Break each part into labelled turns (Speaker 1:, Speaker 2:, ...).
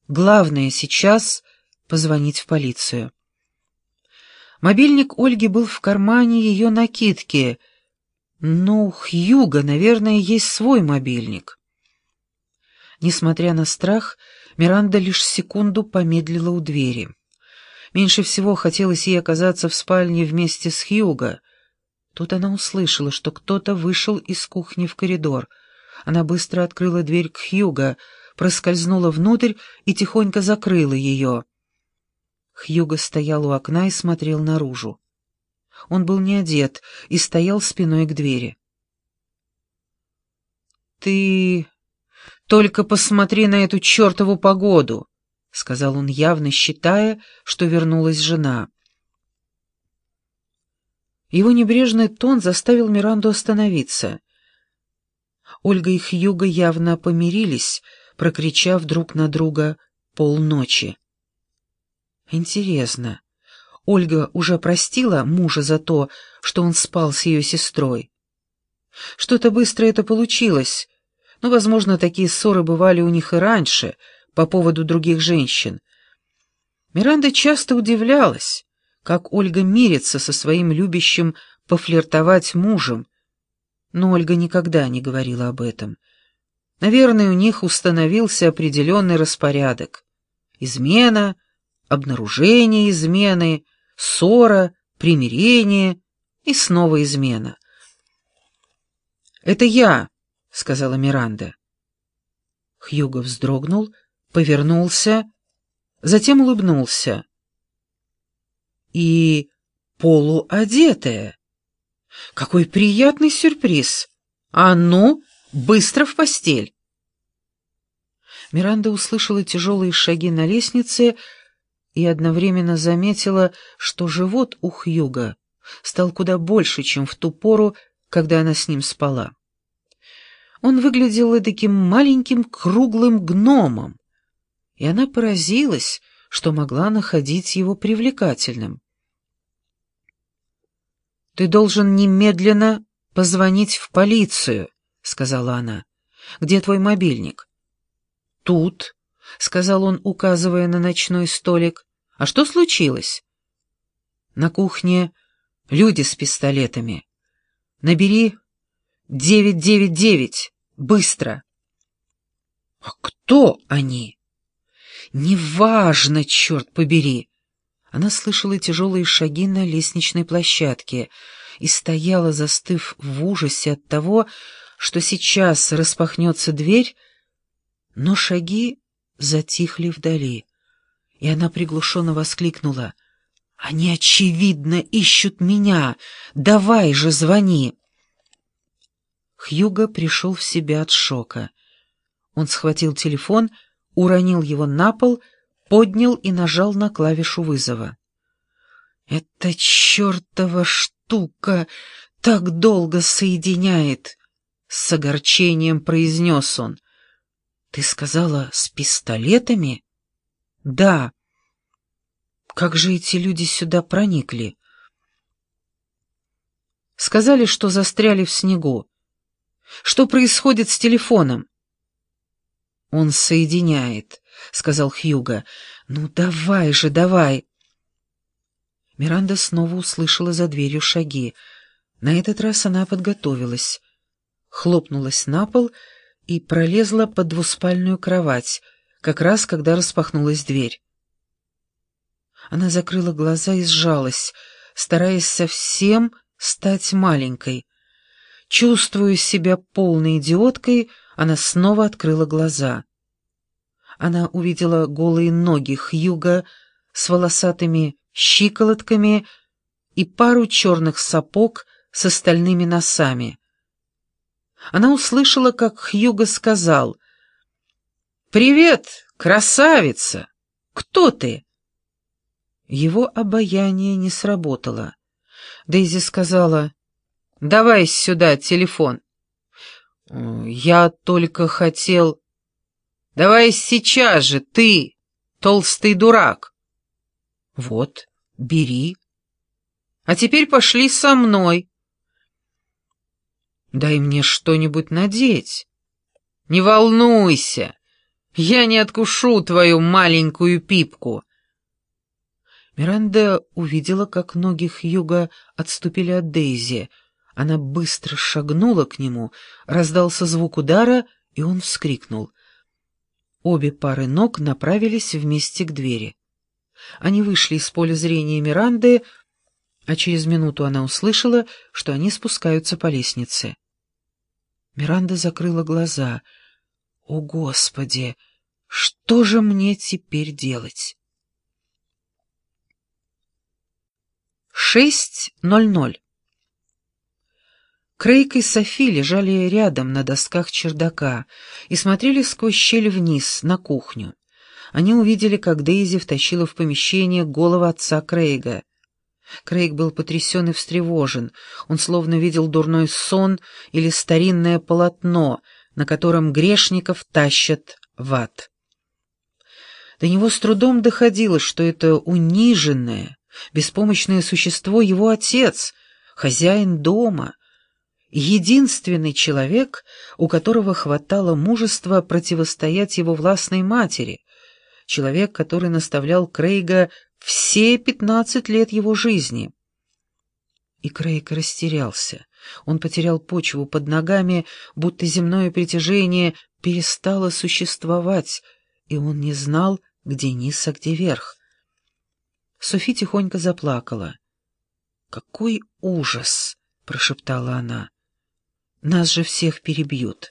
Speaker 1: Главное сейчас — позвонить в полицию. Мобильник Ольги был в кармане ее накидки, но у Хьюго, наверное, есть свой мобильник. Несмотря на страх, Миранда лишь секунду помедлила у двери. Меньше всего хотелось ей оказаться в спальне вместе с Хьюго. Тут она услышала, что кто-то вышел из кухни в коридор. Она быстро открыла дверь к Хьюго, проскользнула внутрь и тихонько закрыла ее. Хьюго стоял у окна и смотрел наружу. Он был не одет и стоял спиной к двери. «Ты только посмотри на эту чертову погоду», — сказал он, явно считая, что вернулась жена. Его небрежный тон заставил Миранду остановиться. Ольга и Хьюго явно помирились, прокричав друг на друга полночи. Интересно, Ольга уже простила мужа за то, что он спал с ее сестрой? Что-то быстро это получилось, но, возможно, такие ссоры бывали у них и раньше, по поводу других женщин. Миранда часто удивлялась, как Ольга мирится со своим любящим пофлиртовать мужем, но Ольга никогда не говорила об этом. Наверное, у них установился определенный распорядок. Измена, обнаружение измены, ссора, примирение и снова измена. «Это я», — сказала Миранда. Хьюго вздрогнул, повернулся, затем улыбнулся. «И полуодетая. Какой приятный сюрприз! А ну, быстро в постель!» Миранда услышала тяжелые шаги на лестнице и одновременно заметила, что живот у Хьюго стал куда больше, чем в ту пору, когда она с ним спала. Он выглядел таким маленьким круглым гномом, и она поразилась, что могла находить его привлекательным. «Ты должен немедленно позвонить в полицию», — сказала она. «Где твой мобильник?» «Тут», — сказал он, указывая на ночной столик. «А что случилось?» «На кухне люди с пистолетами. Набери 999, быстро». «А кто они?» «Неважно, черт побери». Она слышала тяжелые шаги на лестничной площадке и стояла, застыв в ужасе от того, что сейчас распахнется дверь, но шаги затихли вдали, и она приглушенно воскликнула: «Они, очевидно, ищут меня! Давай же, звони!» Хьюго пришел в себя от шока. Он схватил телефон, уронил его на пол, поднял и нажал на клавишу вызова. «Эта чертова штука так долго соединяет!» — с огорчением произнес он. «Ты сказала, с пистолетами?» «Да». «Как же эти люди сюда проникли?» «Сказали, что застряли в снегу. Что происходит с телефоном?» «Он соединяет», — сказал Хьюго. «Ну давай же, давай». Миранда снова услышала за дверью шаги. На этот раз она подготовилась, хлопнулась на пол и пролезла под двуспальную кровать, как раз когда распахнулась дверь. Она закрыла глаза и сжалась, стараясь совсем стать маленькой. Чувствуя себя полной идиоткой, она снова открыла глаза. Она увидела голые ноги Хьюго с волосатыми щиколотками и пару черных сапог с остальными носами. Она услышала, как Хьюго сказал: «Привет, красавица! Кто ты?» Его обаяние не сработало. Дейзи сказала: «Давай сюда телефон». «Я только хотел...» «Давай сейчас же, ты, толстый дурак». «Вот, бери. А теперь пошли со мной». «Дай мне что-нибудь надеть». «Не волнуйся, Я не откушу твою маленькую пипку!» Миранда увидела, как ноги Хьюга отступили от Дейзи. Она быстро шагнула к нему, раздался звук удара, и он вскрикнул. Обе пары ног направились вместе к двери. Они вышли из поля зрения Миранды, а через минуту она услышала, что они спускаются по лестнице. Миранда закрыла глаза. «О, Господи! Что же мне теперь делать?» 6:00. Крейг и Софи лежали рядом на досках чердака и смотрели сквозь щель вниз, на кухню. Они увидели, как Дейзи втащила в помещение голову отца Крейга. Крейг был потрясен и встревожен. Он словно видел дурной сон или старинное полотно, на котором грешников тащат в ад. До него с трудом доходило, что это униженное, беспомощное существо его отец, хозяин дома, единственный человек, у которого хватало мужества противостоять его властной матери, человек, который наставлял Крейга все 15 лет его жизни. И Крейг растерялся. Он потерял почву под ногами, будто земное притяжение перестало существовать, и он не знал, где низ, а где верх. Софи тихонько заплакала. «Какой ужас!» — прошептала она. «Нас же всех перебьют».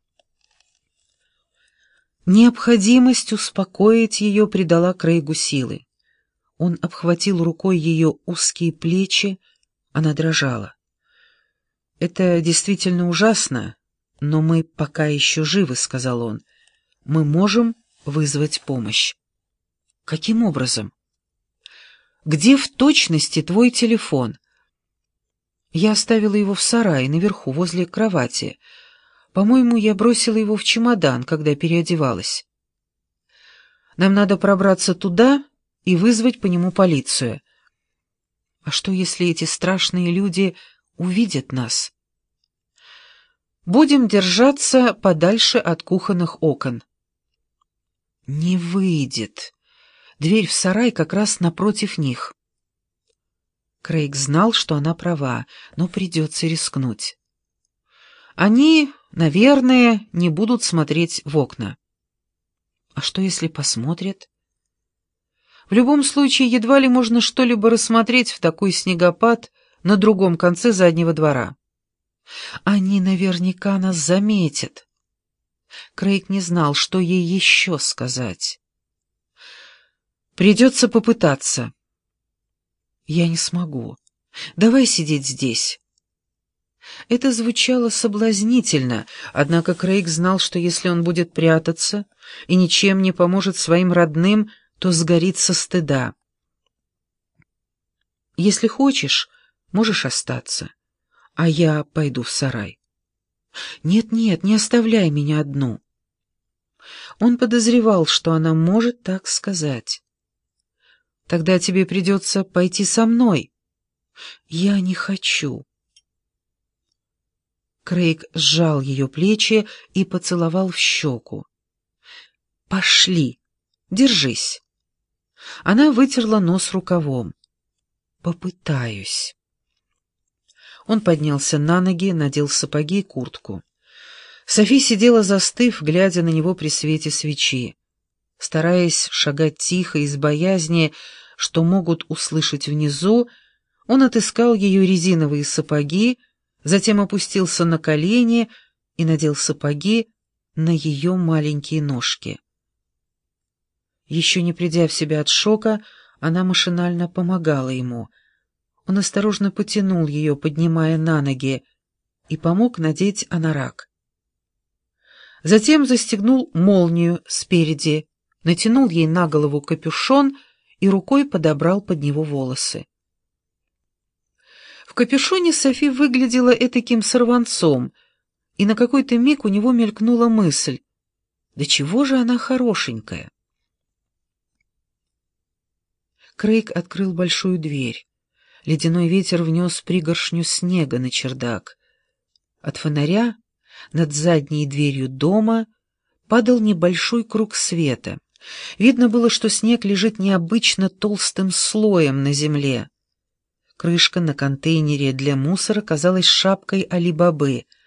Speaker 1: Необходимость успокоить ее придала Крейгу силы. Он обхватил рукой ее узкие плечи, она дрожала. «Это действительно ужасно, но мы пока еще живы», — сказал он. «Мы можем вызвать помощь». «Каким образом?» «Где в точности твой телефон?» «Я оставила его в сарае, наверху, возле кровати. По-моему, я бросила его в чемодан, когда переодевалась. Нам надо пробраться туда и вызвать по нему полицию. А что, если эти страшные люди увидят нас? Будем держаться подальше от кухонных окон». «Не выйдет. Дверь в сарай как раз напротив них». Крейг знал, что она права, но придется рискнуть. Они, наверное, не будут смотреть в окна. А что, если посмотрят? В любом случае, едва ли можно что-либо рассмотреть в такой снегопад на другом конце заднего двора. Они наверняка нас заметят. Крейг не знал, что ей еще сказать. Придется попытаться. «Я не смогу. Давай сидеть здесь». Это звучало соблазнительно, однако Крейг знал, что если он будет прятаться и ничем не поможет своим родным, то сгорит со стыда. «Если хочешь, можешь остаться, а я пойду в сарай». «Нет-нет, не оставляй меня одну». Он подозревал, что она может так сказать. «Тогда тебе придется пойти со мной». «Я не хочу». Крейг сжал ее плечи и поцеловал в щеку. «Пошли, держись». Она вытерла нос рукавом. «Попытаюсь». Он поднялся на ноги, надел сапоги и куртку. Софи сидела застыв, глядя на него при свете свечи. Стараясь шагать тихо из боязни, что могут услышать внизу, он отыскал ее резиновые сапоги, затем опустился на колени и надел сапоги на ее маленькие ножки. Еще не придя в себя от шока, она машинально помогала ему. Он осторожно потянул ее, поднимая на ноги, и помог надеть анорак. Затем застегнул молнию спереди, натянул ей на голову капюшон и рукой подобрал под него волосы. В капюшоне Софи выглядела этаким сорванцом, и на какой-то миг у него мелькнула мысль: да чего же она хорошенькая? Крейг открыл большую дверь. Ледяной ветер внес пригоршню снега на чердак. От фонаря над задней дверью дома падал небольшой круг света. Видно было, что снег лежит необычно толстым слоем на земле. Крышка на контейнере для мусора казалась шапкой Али-Бабы.